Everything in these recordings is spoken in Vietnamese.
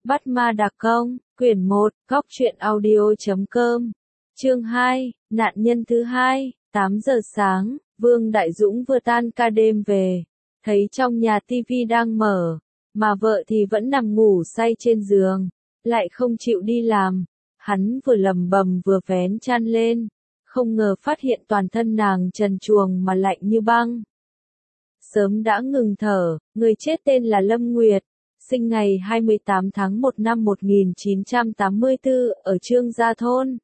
Bắt ma đặc công, quyển 1, góc truyện audio.com, chương 2, nạn nhân thứ hai, 8 giờ sáng, Vương Đại Dũng vừa tan ca đêm về, thấy trong nhà tivi đang mở, mà vợ thì vẫn nằm ngủ say trên giường, lại không chịu đi làm. Hắn vừa lầm bầm vừa vén chăn lên, không ngờ phát hiện toàn thân nàng trần truồng mà lạnh như băng. Sớm đã ngừng thở, người chết tên là Lâm Nguyệt, sinh ngày 28 tháng 1 năm 1984 ở Trương Gia Thôn.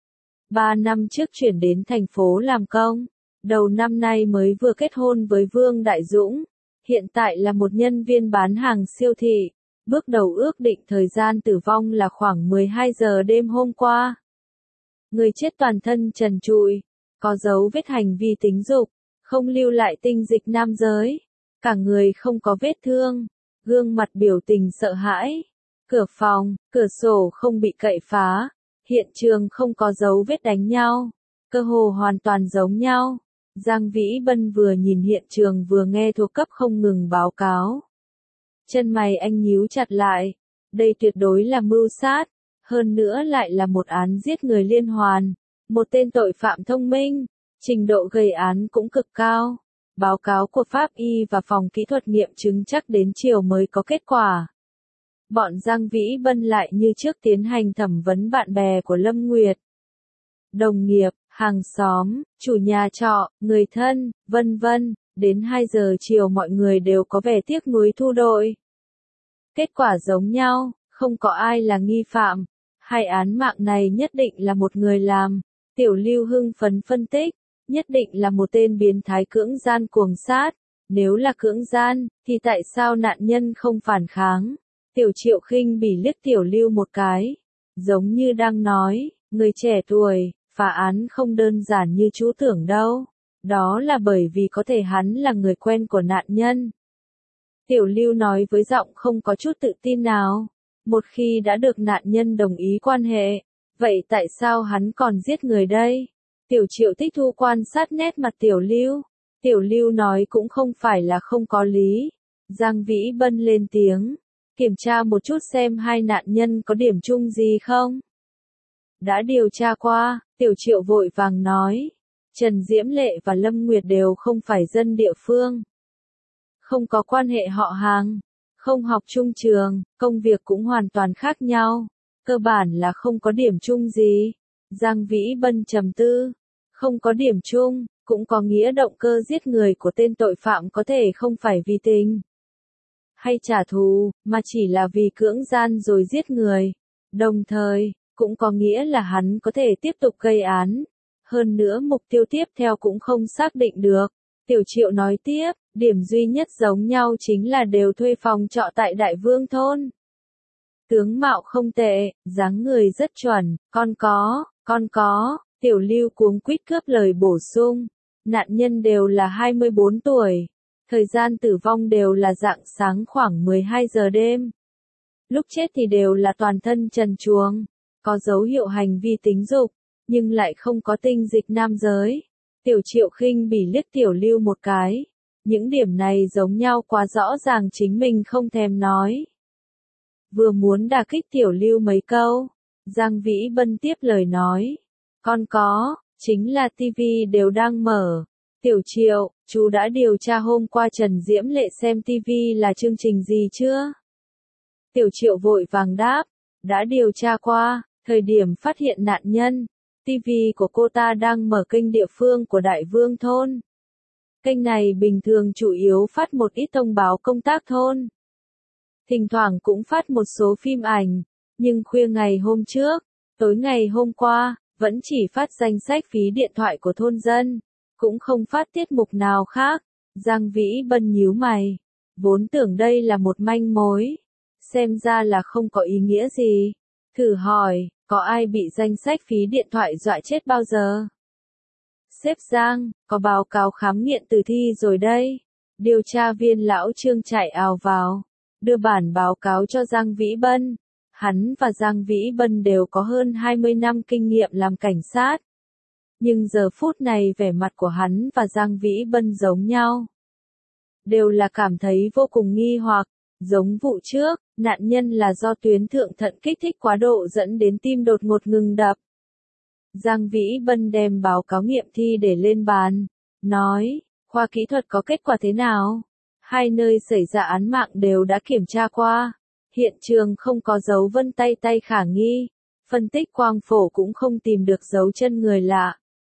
3 năm trước chuyển đến thành phố làm công, đầu năm nay mới vừa kết hôn với Vương Đại Dũng, hiện tại là một nhân viên bán hàng siêu thị. Bước đầu ước định thời gian tử vong là khoảng 12 giờ đêm hôm qua. Người chết toàn thân trần trụi, có dấu vết hành vi tính dục, không lưu lại tinh dịch nam giới, cả người không có vết thương, gương mặt biểu tình sợ hãi. Cửa phòng, cửa sổ không bị cậy phá, hiện trường không có dấu vết đánh nhau, cơ hồ hoàn toàn giống nhau. Giang Vĩ Bân vừa nhìn hiện trường vừa nghe thuộc cấp không ngừng báo cáo. Chân mày anh nhíu chặt lại, đây tuyệt đối là mưu sát, hơn nữa lại là một án giết người liên hoàn, một tên tội phạm thông minh, trình độ gây án cũng cực cao. Báo cáo của pháp y và phòng kỹ thuật nghiệm chứng chắc đến chiều mới có kết quả. Bọn Giang Vĩ Bân lại như trước tiến hành thẩm vấn bạn bè của Lâm Nguyệt. Đồng nghiệp, hàng xóm, chủ nhà trọ, người thân, vân vân. Đến 2 giờ chiều mọi người đều có vẻ tiếc nuối thu đội. Kết quả giống nhau, không có ai là nghi phạm. Hai án mạng này nhất định là một người làm. Tiểu Lưu hưng phấn phân tích, nhất định là một tên biến thái cưỡng gian cuồng sát. Nếu là cưỡng gian, thì tại sao nạn nhân không phản kháng? Tiểu Triệu khinh bỉ liếc Tiểu Lưu một cái, giống như đang nói, người trẻ tuổi, phá án không đơn giản như chú tưởng đâu. Đó là bởi vì có thể hắn là người quen của nạn nhân. Tiểu Lưu nói với giọng không có chút tự tin nào. Một khi đã được nạn nhân đồng ý quan hệ, vậy tại sao hắn còn giết người đây? Tiểu Triệu thích thu quan sát nét mặt Tiểu Lưu. Tiểu Lưu nói cũng không phải là không có lý. Giang Vĩ Bân lên tiếng, kiểm tra một chút xem hai nạn nhân có điểm chung gì không. Đã điều tra qua, Tiểu Triệu vội vàng nói. Trần Diễm Lệ và Lâm Nguyệt đều không phải dân địa phương. Không có quan hệ họ hàng, không học chung trường, công việc cũng hoàn toàn khác nhau. Cơ bản là không có điểm chung gì. Giang Vĩ Bân trầm tư. Không có điểm chung, cũng có nghĩa động cơ giết người của tên tội phạm có thể không phải vì tình hay trả thù, mà chỉ là vì cưỡng gian rồi giết người. Đồng thời, cũng có nghĩa là hắn có thể tiếp tục gây án. Hơn nữa mục tiêu tiếp theo cũng không xác định được. Tiểu Triệu nói tiếp, điểm duy nhất giống nhau chính là đều thuê phòng trọ tại Đại Vương Thôn. Tướng mạo không tệ, dáng người rất chuẩn, con có, Tiểu Lưu cuống quýt cướp lời bổ sung. Nạn nhân đều là 24 tuổi. Thời gian tử vong đều là rạng sáng khoảng 12 giờ đêm. Lúc chết thì đều là toàn thân trần truồng, có dấu hiệu hành vi tính dục, nhưng lại không có tinh dịch nam giới. Tiểu Triệu khinh bỉ liếc Tiểu Lưu một cái. Những điểm này giống nhau quá rõ ràng chính mình không thèm nói. Vừa muốn đả kích Tiểu Lưu mấy câu, Giang Vĩ Bân tiếp lời nói. Con có, chính là tivi đều đang mở. Tiểu Triệu, chú đã điều tra hôm qua Trần Diễm Lệ xem tivi là chương trình gì chưa? Tiểu Triệu vội vàng đáp, đã điều tra qua, thời điểm phát hiện nạn nhân. TV của cô ta đang mở kênh địa phương của Đại Vương Thôn. Kênh này bình thường chủ yếu phát một ít thông báo công tác thôn. Thỉnh thoảng cũng phát một số phim ảnh, nhưng khuya ngày hôm trước, tối ngày hôm qua, vẫn chỉ phát danh sách phí điện thoại của thôn dân, cũng không phát tiết mục nào khác. Giang Vĩ Bân nhíu mày, vốn tưởng đây là một manh mối, xem ra là không có ý nghĩa gì. Thử hỏi, có ai bị danh sách phí điện thoại dọa chết bao giờ? Sếp Giang, có báo cáo khám nghiệm tử thi rồi đây. Điều tra viên lão Trương chạy ào vào, đưa bản báo cáo cho Giang Vĩ Bân. Hắn và Giang Vĩ Bân đều có hơn 20 năm kinh nghiệm làm cảnh sát. Nhưng giờ phút này vẻ mặt của hắn và Giang Vĩ Bân giống nhau. Đều là cảm thấy vô cùng nghi hoặc, giống vụ trước, Nạn nhân là do tuyến thượng thận kích thích quá độ dẫn đến tim đột ngột ngừng đập. Giang Vĩ Bân đem báo cáo nghiệm thi để lên bàn, nói, khoa kỹ thuật có kết quả thế nào? Hai nơi xảy ra án mạng đều đã kiểm tra qua, hiện trường không có dấu vân tay khả nghi, phân tích quang phổ cũng không tìm được dấu chân người lạ.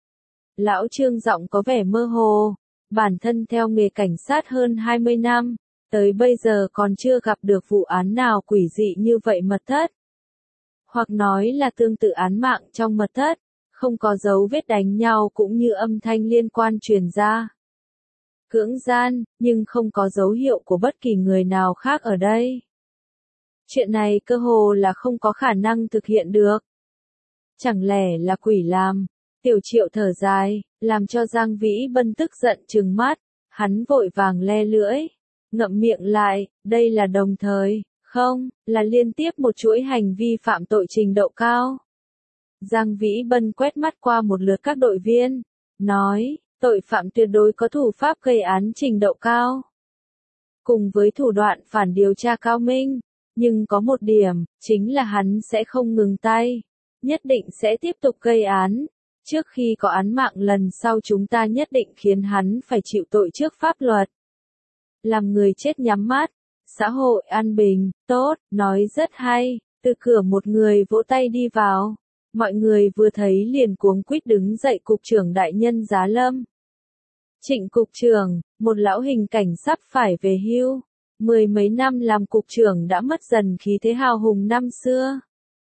Lão Trương giọng có vẻ mơ hồ, bản thân theo nghề cảnh sát hơn 20 năm, tới bây giờ còn chưa gặp được vụ án nào quỷ dị như vậy mật thất. Hoặc nói là tương tự án mạng trong mật thất, không có dấu vết đánh nhau cũng như âm thanh liên quan truyền ra. Cưỡng gian, nhưng không có dấu hiệu của bất kỳ người nào khác ở đây. Chuyện này cơ hồ là không có khả năng thực hiện được. Chẳng lẽ là quỷ làm? Tiểu Triệu thở dài, làm cho Giang Vĩ Bân tức giận trừng mắt, hắn vội vàng le lưỡi, ngậm miệng lại, đây là đồng thời, không, là liên tiếp một chuỗi hành vi phạm tội trình độ cao. Giang Vĩ Bân quét mắt qua một lượt các đội viên, nói, tội phạm tuyệt đối có thủ pháp gây án trình độ cao. Cùng với thủ đoạn phản điều tra cao minh, nhưng có một điểm, chính là hắn sẽ không ngừng tay, nhất định sẽ tiếp tục gây án. Trước khi có án mạng lần sau chúng ta nhất định khiến hắn phải chịu tội trước pháp luật. Làm người chết nhắm mắt, xã hội an bình, tốt, nói rất hay, từ cửa một người vỗ tay đi vào. Mọi người vừa thấy liền cuống quýt đứng dậy. Cục trưởng đại nhân Giá Lâm. Trịnh cục trưởng, một lão hình cảnh sắp phải về hưu. 10 mấy năm làm cục trưởng đã mất dần khí thế hào hùng năm xưa.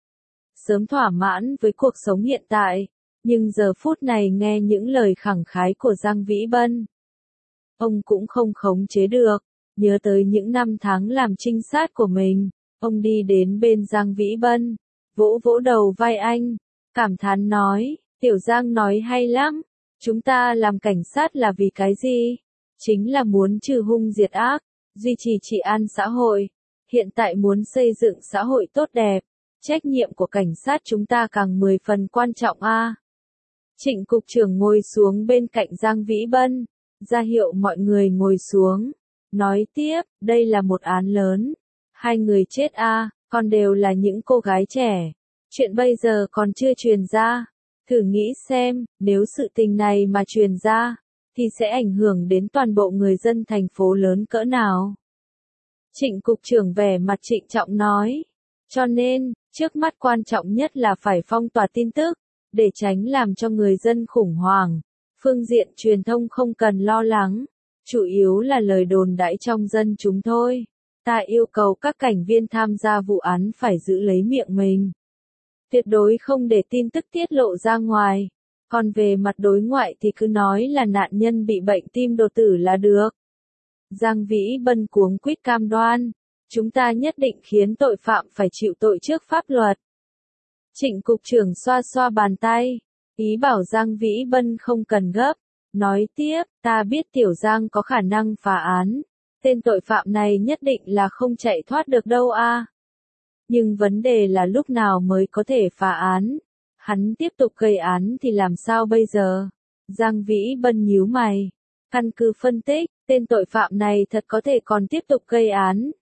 Sớm thỏa mãn với cuộc sống hiện tại, nhưng giờ phút này nghe những lời khẳng khái của Giang Vĩ Bân, ông cũng không khống chế được, nhớ tới những năm tháng làm trinh sát của mình, ông đi đến bên Giang Vĩ Bân, vỗ vỗ đầu vai anh, cảm thán nói, Tiểu Giang nói hay lắm, chúng ta làm cảnh sát là vì cái gì? Chính là muốn trừ hung diệt ác, duy trì trị an xã hội, hiện tại muốn xây dựng xã hội tốt đẹp, trách nhiệm của cảnh sát chúng ta càng 10 phần quan trọng a. Trịnh cục trưởng ngồi xuống bên cạnh Giang Vĩ Bân, ra hiệu mọi người ngồi xuống, nói tiếp, đây là một án lớn, 2 người chết còn đều là những cô gái trẻ, chuyện bây giờ còn chưa truyền ra, thử nghĩ xem, nếu sự tình này mà truyền ra, thì sẽ ảnh hưởng đến toàn bộ người dân thành phố lớn cỡ nào. Trịnh cục trưởng vẻ mặt trịnh trọng nói, cho nên, trước mắt quan trọng nhất là phải phong tỏa tin tức, để tránh làm cho người dân khủng hoảng. Phương diện truyền thông không cần lo lắng, chủ yếu là lời đồn đãi trong dân chúng thôi. Ta yêu cầu các cảnh viên tham gia vụ án phải giữ lấy miệng mình. Tuyệt đối không để tin tức tiết lộ ra ngoài. Còn về mặt đối ngoại thì cứ nói là nạn nhân bị bệnh tim đột tử là được. Giang Vĩ Bân cuống quýt cam đoan, chúng ta nhất định khiến tội phạm phải chịu tội trước pháp luật. Trịnh cục trưởng xoa xoa bàn tay, ý bảo Giang Vĩ Bân không cần gấp, nói tiếp, ta biết Tiểu Giang có khả năng phá án, tên tội phạm này nhất định là không chạy thoát được đâu Nhưng vấn đề là lúc nào mới có thể phá án, hắn tiếp tục gây án thì làm sao bây giờ? Giang Vĩ Bân nhíu mày, căn cứ phân tích, tên tội phạm này thật có thể còn tiếp tục gây án.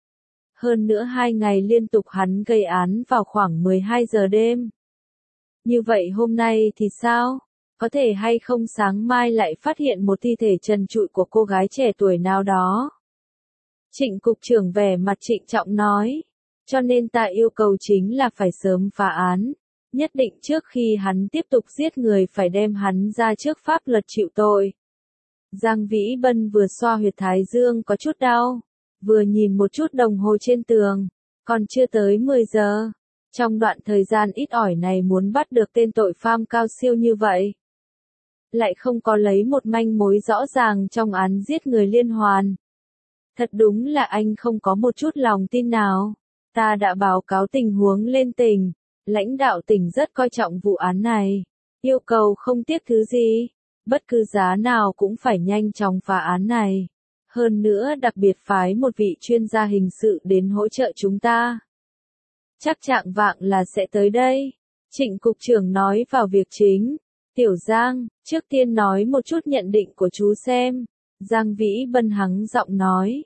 Hơn nữa 2 ngày liên tục hắn gây án vào khoảng 12 giờ đêm. Như vậy hôm nay thì sao? Có thể hay không sáng mai lại phát hiện một thi thể trần trụi của cô gái trẻ tuổi nào đó? Trịnh cục trưởng vẻ mặt trịnh trọng nói. Cho nên ta yêu cầu chính là phải sớm phá án. Nhất định trước khi hắn tiếp tục giết người phải đem hắn ra trước pháp luật chịu tội. Giang Vĩ Bân vừa xoa huyệt thái dương có chút đau, vừa nhìn một chút đồng hồ trên tường, còn chưa tới 10 giờ. Trong đoạn thời gian ít ỏi này muốn bắt được tên tội phạm cao siêu như vậy, lại không có lấy một manh mối rõ ràng trong án giết người liên hoàn. Thật đúng là anh không có một chút lòng tin nào. Ta đã báo cáo tình huống lên tỉnh, lãnh đạo tỉnh rất coi trọng vụ án này, yêu cầu không tiếc thứ gì, bất cứ giá nào cũng phải nhanh chóng phá án này. Hơn nữa đặc biệt phái một vị chuyên gia hình sự đến hỗ trợ chúng ta. Chắc chạng vạng là sẽ tới đây. Trịnh cục trưởng nói vào việc chính. Tiểu Giang, trước tiên nói một chút nhận định của chú xem. Giang Vĩ Bân hắng giọng nói.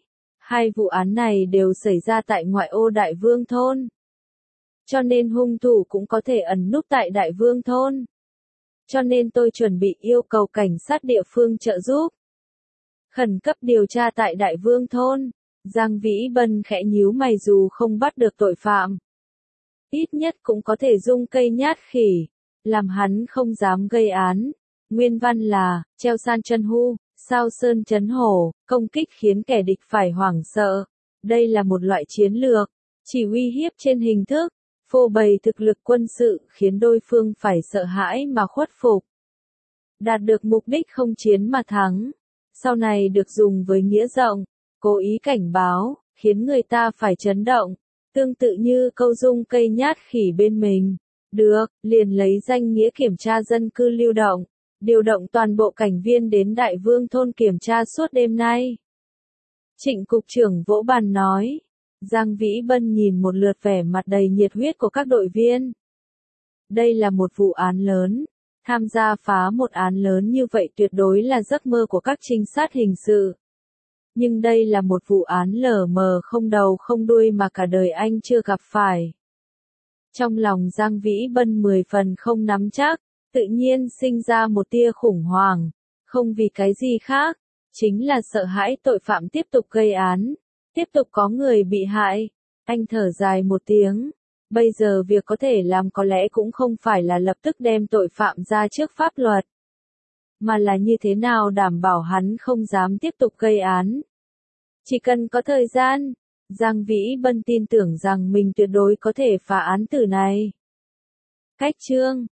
Hai vụ án này đều xảy ra tại ngoại ô Đại Vương thôn. Cho nên hung thủ cũng có thể ẩn núp tại Đại Vương thôn. Cho nên tôi chuẩn bị yêu cầu cảnh sát địa phương trợ giúp. Khẩn cấp điều tra tại Đại Vương thôn. Giang Vĩ Bân khẽ nhíu mày, dù không bắt được tội phạm. Ít nhất cũng có thể dung cây nhát khỉ, làm hắn không dám gây án. Nguyên văn là, treo san chân hu, sao sơn chấn hổ, công kích khiến kẻ địch phải hoảng sợ. Đây là một loại chiến lược, chỉ uy hiếp trên hình thức, phô bày thực lực quân sự khiến đối phương phải sợ hãi mà khuất phục. Đạt được mục đích không chiến mà thắng. Sau này được dùng với nghĩa rộng, cố ý cảnh báo, khiến người ta phải chấn động. Tương tự như câu dung cây nhát khỉ bên mình. Được, liền lấy danh nghĩa kiểm tra dân cư lưu động. Điều động toàn bộ cảnh viên đến Đại Vương thôn kiểm tra suốt đêm nay. Trịnh cục trưởng vỗ bàn nói. Giang Vĩ Bân nhìn một lượt vẻ mặt đầy nhiệt huyết của các đội viên. Đây là một vụ án lớn. Tham gia phá một án lớn như vậy tuyệt đối là giấc mơ của các trinh sát hình sự. Nhưng đây là một vụ án lờ mờ không đầu không đuôi mà cả đời anh chưa gặp phải. Trong lòng Giang Vĩ Bân 10 phần không nắm chắc, tự nhiên sinh ra một tia khủng hoảng, không vì cái gì khác, chính là sợ hãi tội phạm tiếp tục gây án, tiếp tục có người bị hại. Anh thở dài một tiếng, bây giờ việc có thể làm có lẽ cũng không phải là lập tức đem tội phạm ra trước pháp luật, mà là như thế nào đảm bảo hắn không dám tiếp tục gây án. Chỉ cần có thời gian, Giang Vĩ Bân tin tưởng rằng mình tuyệt đối có thể phá án tử này. Cách chương